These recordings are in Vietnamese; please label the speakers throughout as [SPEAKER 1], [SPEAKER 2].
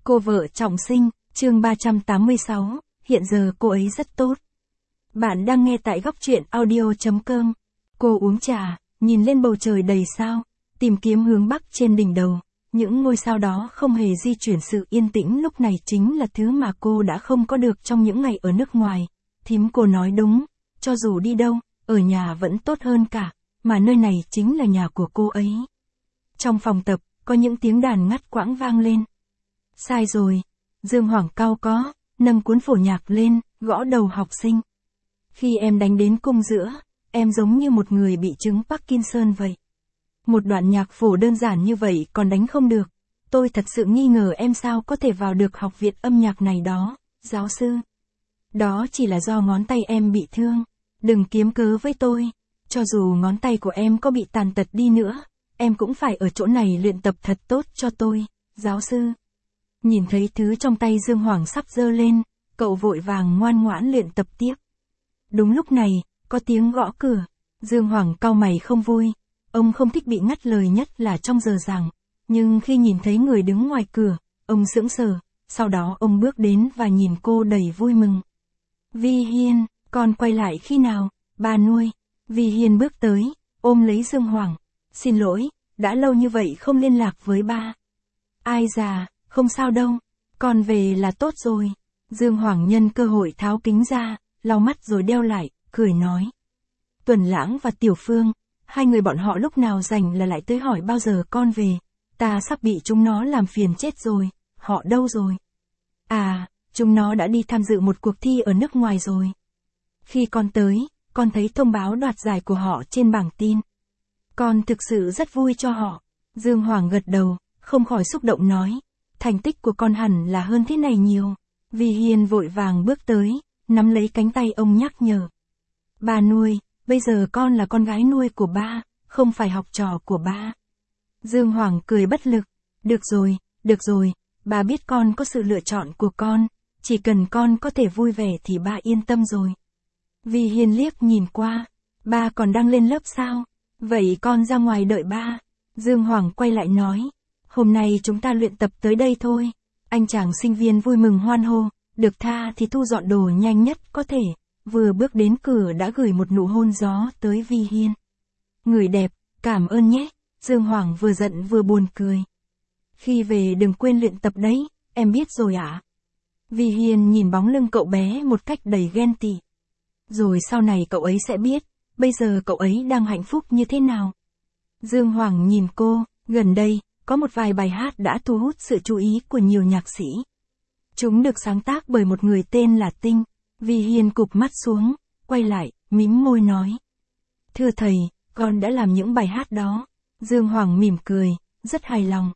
[SPEAKER 1] Cô vợ trọng sinh, chương 386, hiện giờ cô ấy rất tốt. Bạn đang nghe tại góc truyện audio.com. Cô uống trà, nhìn lên bầu trời đầy sao, tìm kiếm hướng bắc trên đỉnh đầu. Những ngôi sao đó không hề di chuyển, sự yên tĩnh lúc này chính là thứ mà cô đã không có được trong những ngày ở nước ngoài. Thím cô nói đúng, cho dù đi đâu, ở nhà vẫn tốt hơn cả, mà nơi này chính là nhà của cô ấy. Trong phòng tập, có những tiếng đàn ngắt quãng vang lên. Sai rồi, Dương Hoàng cau có, nâng cuốn phổ nhạc lên, gõ đầu học sinh. Khi em đánh đến cung giữa, em giống như một người bị chứng Parkinson vậy. Một đoạn nhạc phổ đơn giản như vậy còn đánh không được. Tôi thật sự nghi ngờ em sao có thể vào được học viện âm nhạc này đó, giáo sư. Đó chỉ là do ngón tay em bị thương. Đừng kiếm cớ với tôi. Cho dù ngón tay của em có bị tàn tật đi nữa, em cũng phải ở chỗ này luyện tập thật tốt cho tôi, giáo sư. Nhìn thấy thứ trong tay Dương Hoàng sắp giơ lên, cậu vội vàng ngoan ngoãn luyện tập tiếp. Đúng lúc này, có tiếng gõ cửa. Dương Hoàng cau mày không vui. Ông không thích bị ngắt lời, nhất là trong giờ giảng. Nhưng khi nhìn thấy người đứng ngoài cửa, ông sững sờ. Sau đó ông bước đến và nhìn cô đầy vui mừng. Vi Hiên, con quay lại khi nào, bà nuôi? Vi Hiên bước tới, ôm lấy Dương Hoàng. Xin lỗi, đã lâu như vậy không liên lạc với ba. Ai già, không sao đâu, con về là tốt rồi. Dương Hoàng nhân cơ hội tháo kính ra, lau mắt rồi đeo lại, cười nói. Tuần Lãng và Tiểu Phương, hai người bọn họ lúc nào rảnh là lại tới hỏi bao giờ con về. Ta sắp bị chúng nó làm phiền chết rồi, họ đâu rồi? À, chúng nó đã đi tham dự một cuộc thi ở nước ngoài rồi. Khi con tới, con thấy thông báo đoạt giải của họ trên bảng tin. Con thực sự rất vui cho họ. Dương Hoàng gật đầu, không khỏi xúc động nói. Thành tích của con hẳn là hơn thế này nhiều. Vi Hiên vội vàng bước tới, nắm lấy cánh tay ông nhắc nhở. Ba nuôi, bây giờ con là con gái nuôi của ba, không phải học trò của ba. Dương Hoàng cười bất lực. Được rồi, ba biết con có sự lựa chọn của con, chỉ cần con có thể vui vẻ thì ba yên tâm rồi. Vi Hiên liếc nhìn qua, ba còn đang lên lớp sao? Vậy con ra ngoài đợi ba. Dương Hoàng quay lại nói. Hôm nay chúng ta luyện tập tới đây thôi. Anh chàng sinh viên vui mừng hoan hô, được tha thì thu dọn đồ nhanh nhất có thể. Vừa bước đến cửa đã gửi một nụ hôn gió tới Vi Hiên. Người đẹp, cảm ơn nhé. Dương Hoàng vừa giận vừa buồn cười. Khi về đừng quên luyện tập đấy, em biết rồi ạ. Vi Hiên nhìn bóng lưng cậu bé một cách đầy ghen tị. Rồi sau này cậu ấy sẽ biết, bây giờ cậu ấy đang hạnh phúc như thế nào. Dương Hoàng nhìn cô, gần đây, có một vài bài hát đã thu hút sự chú ý của nhiều nhạc sĩ. Chúng được sáng tác bởi một người tên là Tinh. Vi Hiên cụp mắt xuống, quay lại, mím môi nói. Thưa thầy, con đã làm những bài hát đó. Dương Hoàng mỉm cười, rất hài lòng.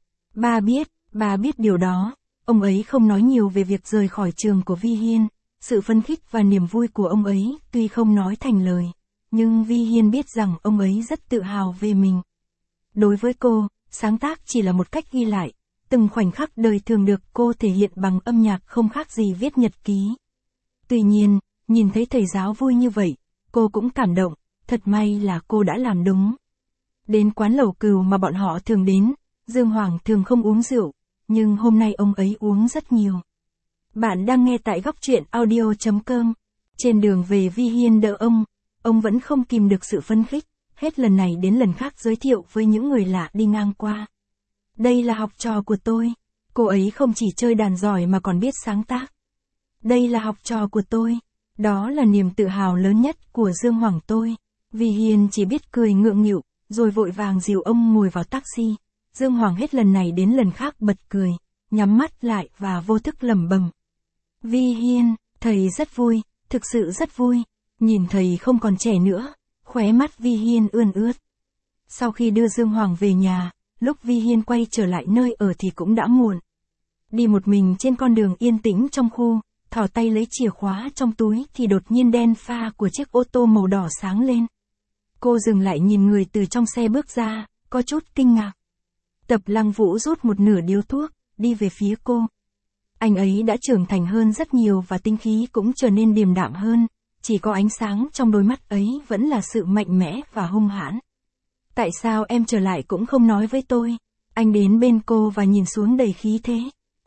[SPEAKER 1] Ba biết điều đó. Ông ấy không nói nhiều về việc rời khỏi trường của Vi Hiên. Sự phấn khích và niềm vui của ông ấy tuy không nói thành lời. Nhưng Vi Hiên biết rằng ông ấy rất tự hào về mình. Đối với cô, sáng tác chỉ là một cách ghi lại. Từng khoảnh khắc đời thường được cô thể hiện bằng âm nhạc không khác gì viết nhật ký. Tuy nhiên, nhìn thấy thầy giáo vui như vậy, cô cũng cảm động, thật may là cô đã làm đúng. Đến quán lẩu cừu mà bọn họ thường đến, Dương Hoàng thường không uống rượu, nhưng hôm nay ông ấy uống rất nhiều. Bạn đang nghe tại góc truyện audio.com. Trên đường về Vi Hiên đỡ ông vẫn không kìm được sự phấn khích, hết lần này đến lần khác giới thiệu với những người lạ đi ngang qua. Đây là học trò của tôi, cô ấy không chỉ chơi đàn giỏi mà còn biết sáng tác. Đây là học trò của tôi, đó là niềm tự hào lớn nhất của Dương Hoàng tôi. Vi Hiên chỉ biết cười ngượng nghịu, rồi vội vàng dìu ông ngồi vào taxi. Dương Hoàng hết lần này đến lần khác bật cười, nhắm mắt lại và vô thức lẩm bẩm. Vi Hiên, thầy rất vui, thực sự rất vui. Nhìn thầy không còn trẻ nữa, khóe mắt Vi Hiên ươn ướt. Sau khi đưa Dương Hoàng về nhà, lúc Vi Hiên quay trở lại nơi ở thì cũng đã muộn. Đi một mình trên con đường yên tĩnh trong khu, thò tay lấy chìa khóa trong túi thì đột nhiên đèn pha của chiếc ô tô màu đỏ sáng lên. Cô dừng lại nhìn người từ trong xe bước ra, có chút kinh ngạc. Tập Lăng Vũ rút một nửa điếu thuốc, đi về phía cô. Anh ấy đã trưởng thành hơn rất nhiều và tinh khí cũng trở nên điềm đạm hơn, chỉ có ánh sáng trong đôi mắt ấy vẫn là sự mạnh mẽ và hung hãn. Tại sao em trở lại cũng không nói với tôi? Anh đến bên cô và nhìn xuống đầy khí thế.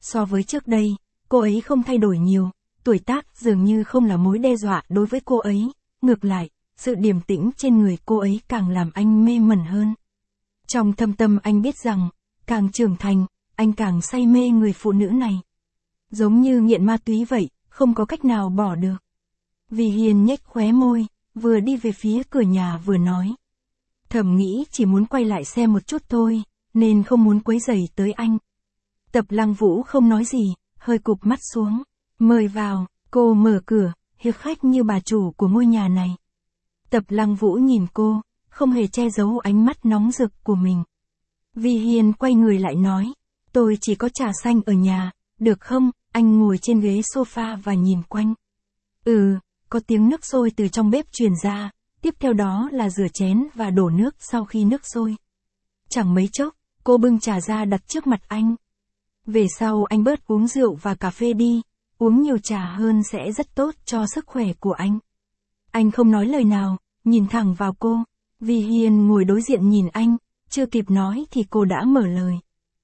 [SPEAKER 1] So với trước đây, cô ấy không thay đổi nhiều, tuổi tác dường như không là mối đe dọa đối với cô ấy, ngược lại, sự điềm tĩnh trên người cô ấy càng làm anh mê mẩn hơn. Trong thâm tâm anh biết rằng, càng trưởng thành, anh càng say mê người phụ nữ này. Giống như nghiện ma túy vậy, không có cách nào bỏ được. Vi Hiên nhếch khóe môi, vừa đi về phía cửa nhà vừa nói. Thầm nghĩ chỉ muốn quay lại xem một chút thôi, nên không muốn quấy rầy tới anh. Tập Lăng Vũ không nói gì, hơi cụp mắt xuống. Mời vào, cô mở cửa, hiệp khách như bà chủ của ngôi nhà này. Tập Lăng Vũ nhìn cô, không hề che giấu ánh mắt nóng rực của mình. Vi Hiên quay người lại nói, tôi chỉ có trà xanh ở nhà, được không? Anh ngồi trên ghế sofa và nhìn quanh. Có tiếng nước sôi từ trong bếp truyền ra, tiếp theo đó là rửa chén và đổ nước sau khi nước sôi. Chẳng mấy chốc, cô bưng trà ra đặt trước mặt anh. Về sau anh bớt uống rượu và cà phê đi, uống nhiều trà hơn sẽ rất tốt cho sức khỏe của anh. Anh không nói lời nào, nhìn thẳng vào cô. Vi Hiên ngồi đối diện nhìn anh, chưa kịp nói thì cô đã mở lời.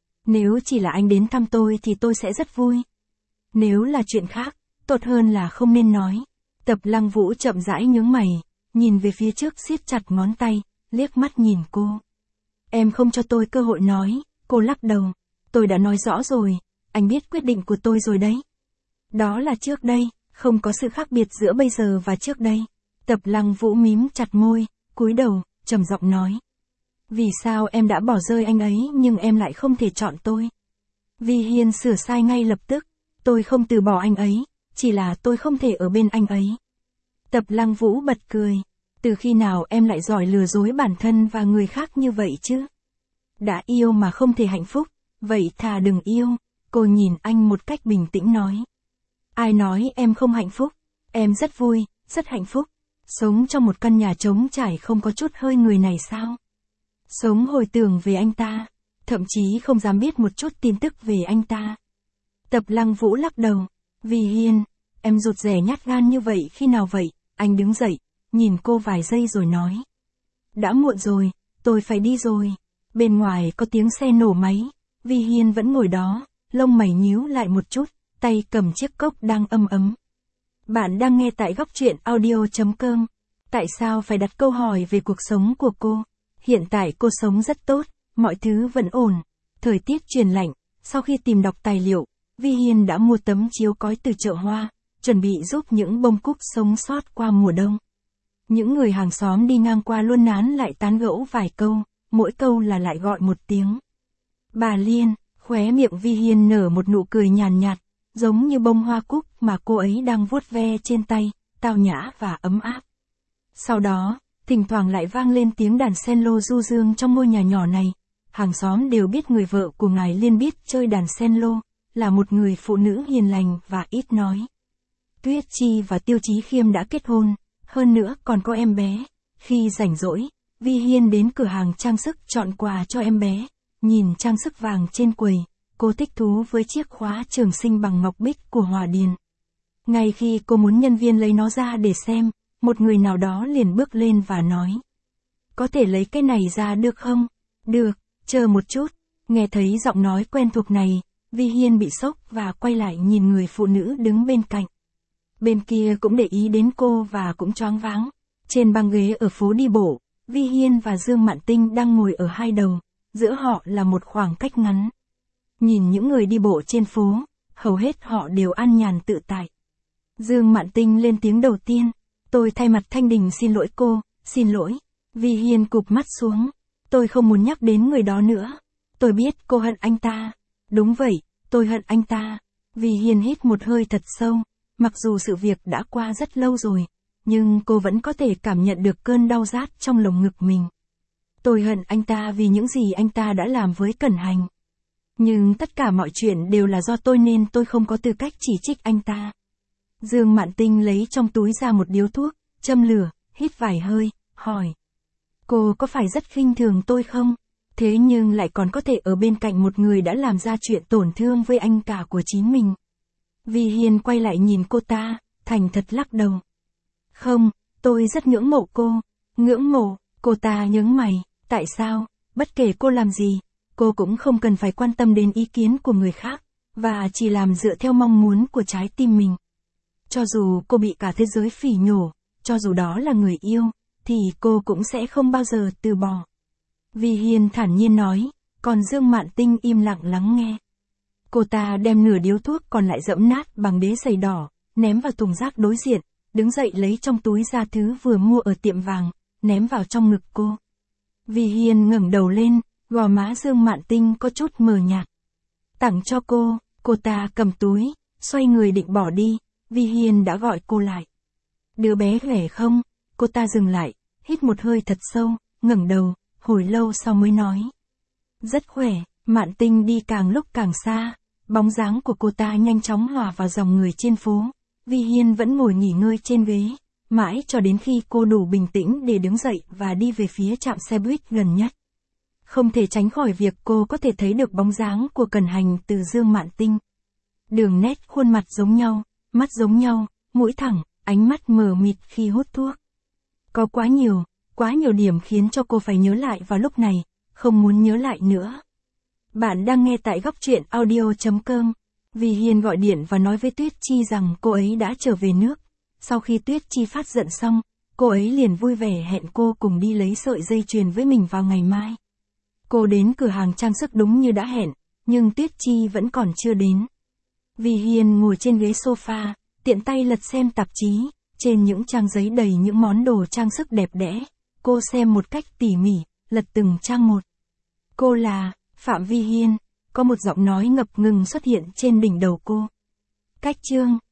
[SPEAKER 1] Nếu chỉ là anh đến thăm tôi thì tôi sẽ rất vui. Nếu là chuyện khác, tốt hơn là không nên nói. Tập Lăng Vũ chậm rãi nhướng mày, nhìn về phía trước siết chặt ngón tay, liếc mắt nhìn cô. Em không cho tôi cơ hội nói, cô lắc đầu. Tôi đã nói rõ rồi, anh biết quyết định của tôi rồi đấy. Đó là trước đây, không có sự khác biệt giữa bây giờ và trước đây. Tập Lăng Vũ mím chặt môi, cúi đầu, trầm giọng nói. Vì sao em đã bỏ rơi anh ấy nhưng em lại không thể chọn tôi? Vi Hiên sửa sai ngay lập tức. Tôi không từ bỏ anh ấy, chỉ là tôi không thể ở bên anh ấy. Tập Lăng Vũ bật cười. Từ khi nào em lại giỏi lừa dối bản thân và người khác như vậy chứ? Đã yêu mà không thể hạnh phúc, vậy thà đừng yêu. Cô nhìn anh một cách bình tĩnh nói. Ai nói em không hạnh phúc? Em rất vui, rất hạnh phúc. Sống trong một căn nhà trống trải không có chút hơi người này sao? Sống hồi tưởng về anh ta, thậm chí không dám biết một chút tin tức về anh ta. Tập Lăng Vũ lắc đầu. Vi Hiên, em rụt rè nhát gan như vậy khi nào vậy? Anh đứng dậy, nhìn cô vài giây rồi nói. Đã muộn rồi, tôi phải đi rồi. Bên ngoài có tiếng xe nổ máy. Vi Hiên vẫn ngồi đó, lông mày nhíu lại một chút, tay cầm chiếc cốc đang ấm ấm. Bạn đang nghe tại Góc Truyện Audio.com. Tại sao phải đặt câu hỏi về cuộc sống của cô? Hiện tại cô sống rất tốt, mọi thứ vẫn ổn. Thời tiết chuyển lạnh, sau khi tìm đọc tài liệu, Vi Hiên đã mua tấm chiếu cói từ chợ hoa, chuẩn bị giúp những bông cúc sống sót qua mùa đông. Những người hàng xóm đi ngang qua luôn nán lại tán gẫu vài câu, mỗi câu là lại gọi một tiếng. Bà Liên, khóe miệng Vi Hiên nở một nụ cười nhàn nhạt, giống như bông hoa cúc mà cô ấy đang vuốt ve trên tay, tao nhã và ấm áp. Sau đó, thỉnh thoảng lại vang lên tiếng đàn cello du dương trong ngôi nhà nhỏ này. Hàng xóm đều biết người vợ của ngài Liên biết chơi đàn cello, là một người phụ nữ hiền lành và ít nói. Tuyết Chi và Tiêu Chí Khiêm đã kết hôn, hơn nữa còn có em bé. Khi rảnh rỗi, Vi Hiên đến cửa hàng trang sức chọn quà cho em bé, nhìn trang sức vàng trên quầy, cô thích thú với chiếc khóa trường sinh bằng ngọc bích của Hòa Điền. Ngay khi cô muốn nhân viên lấy nó ra để xem, một người nào đó liền bước lên và nói. Có thể lấy cái này ra được không? Được, chờ một chút. Nghe thấy giọng nói quen thuộc này, Vi Hiên bị sốc và quay lại nhìn người phụ nữ đứng bên cạnh. Bên kia cũng để ý đến cô và cũng choáng váng. Trên băng ghế ở phố đi bộ, Vi Hiên và Dương Mạn Tinh đang ngồi ở hai đầu, giữa họ là một khoảng cách ngắn. Nhìn những người đi bộ trên phố, hầu hết họ đều an nhàn tự tại. Dương Mạn Tinh lên tiếng đầu tiên. Tôi thay mặt Thanh Đình xin lỗi cô, xin lỗi. Vi Hiên cụp mắt xuống. Tôi không muốn nhắc đến người đó nữa. Tôi biết cô hận anh ta. Đúng vậy, tôi hận anh ta. Vi Hiên hít một hơi thật sâu. Mặc dù sự việc đã qua rất lâu rồi, nhưng cô vẫn có thể cảm nhận được cơn đau rát trong lồng ngực mình. Tôi hận anh ta vì những gì anh ta đã làm với Cẩn Hành. Nhưng tất cả mọi chuyện đều là do tôi nên tôi không có tư cách chỉ trích anh ta. Dương Mạn Tinh lấy trong túi ra một điếu thuốc, châm lửa, hít vài hơi, hỏi. Cô có phải rất khinh thường tôi không? Thế nhưng lại còn có thể ở bên cạnh một người đã làm ra chuyện tổn thương với anh cả của chính mình. Vi Hiên quay lại nhìn cô ta, thành thật lắc đầu. Không, tôi rất ngưỡng mộ cô. Ngưỡng mộ, cô ta nhướng mày, tại sao, bất kể cô làm gì, cô cũng không cần phải quan tâm đến ý kiến của người khác. và chỉ làm dựa theo mong muốn của trái tim mình. Cho dù cô bị cả thế giới phỉ nhổ, cho dù đó là người yêu, thì cô cũng sẽ không bao giờ từ bỏ. Vi Hiên thản nhiên nói, còn Dương Mạn Tinh im lặng lắng nghe. Cô ta đem nửa điếu thuốc còn lại dẫm nát bằng đế giày đỏ, ném vào thùng rác đối diện, đứng dậy lấy trong túi ra thứ vừa mua ở tiệm vàng, ném vào trong ngực cô. Vi Hiên ngẩng đầu lên, gò má Dương Mạn Tinh có chút mờ nhạt. Tặng cho cô ta cầm túi, xoay người định bỏ đi, Vi Hiên đã gọi cô lại. Đứa bé khỏe không? Cô ta dừng lại, hít một hơi thật sâu, ngẩng đầu, hồi lâu sau mới nói. Rất khỏe. Mạn Tinh đi càng lúc càng xa, bóng dáng của cô ta nhanh chóng hòa vào dòng người trên phố. Vi Hiên vẫn ngồi nghỉ ngơi trên ghế, mãi cho đến khi cô đủ bình tĩnh để đứng dậy và đi về phía trạm xe buýt gần nhất. Không thể tránh khỏi việc cô có thể thấy được bóng dáng của Cẩn Hành từ Dương Mạn Tinh. Đường nét khuôn mặt giống nhau, mắt giống nhau, mũi thẳng, ánh mắt mờ mịt khi hút thuốc. Có quá nhiều điểm khiến cho cô phải nhớ lại vào lúc này, không muốn nhớ lại nữa. Bạn đang nghe tại góc truyện audio.com. Vi Hiên gọi điện và nói với Tuyết Chi rằng cô ấy đã trở về nước. Sau khi Tuyết Chi phát giận xong, cô ấy liền vui vẻ hẹn cô cùng đi lấy sợi dây chuyền với mình vào ngày mai. Cô đến cửa hàng trang sức đúng như đã hẹn, nhưng Tuyết Chi vẫn còn chưa đến. Vi Hiên ngồi trên ghế sofa, tiện tay lật xem tạp chí, trên những trang giấy đầy những món đồ trang sức đẹp đẽ. Cô xem một cách tỉ mỉ, lật từng trang một. Cô là Phạm Vi Hiên, có một giọng nói ngập ngừng xuất hiện trên đỉnh đầu cô. Cách chương